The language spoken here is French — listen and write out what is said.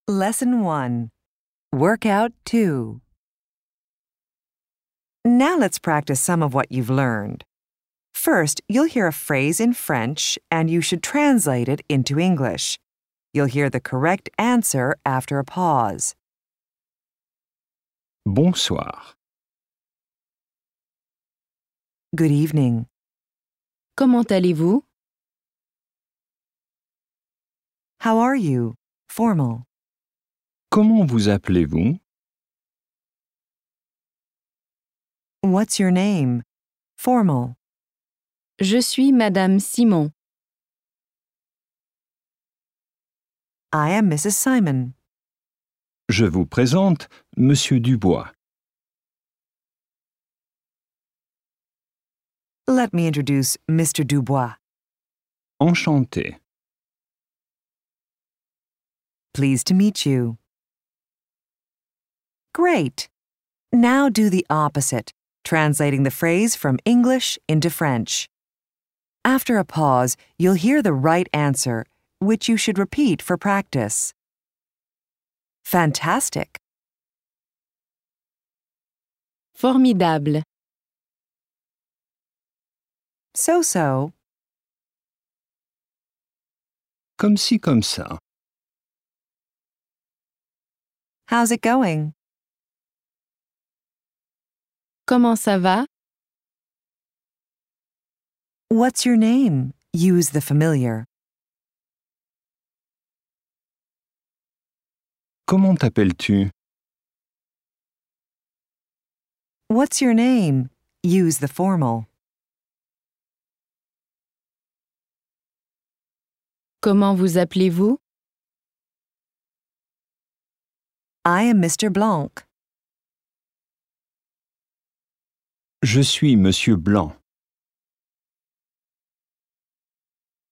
Lesson 1. Workout 2. Now let's practice some of what you've learned. First, you'll hear a phrase in French and you should translate it into English. You'll hear the correct answer after a pause. Bonsoir. Good evening. Comment allez-vous? How are you? Formal. Comment vous appelez-vous? What's your name? Formal. Je suis Madame Simon. I am Mrs. Simon. Je vous présente Monsieur Dubois. Let me introduce Mr. Dubois. Enchanté. Pleased to meet you. Great. Now do the opposite, translating the phrase from English into French. After a pause, you'll hear the right answer, which you should repeat for practice. Fantastic. Formidable. So-so. Comme ci, comme ça. How's it going? Comment ça va? What's your name? Use the familiar. Comment t'appelles-tu? What's your name? Use the formal. Comment vous appelez-vous? I am Mr. Blanc. Je suis Monsieur Blanc.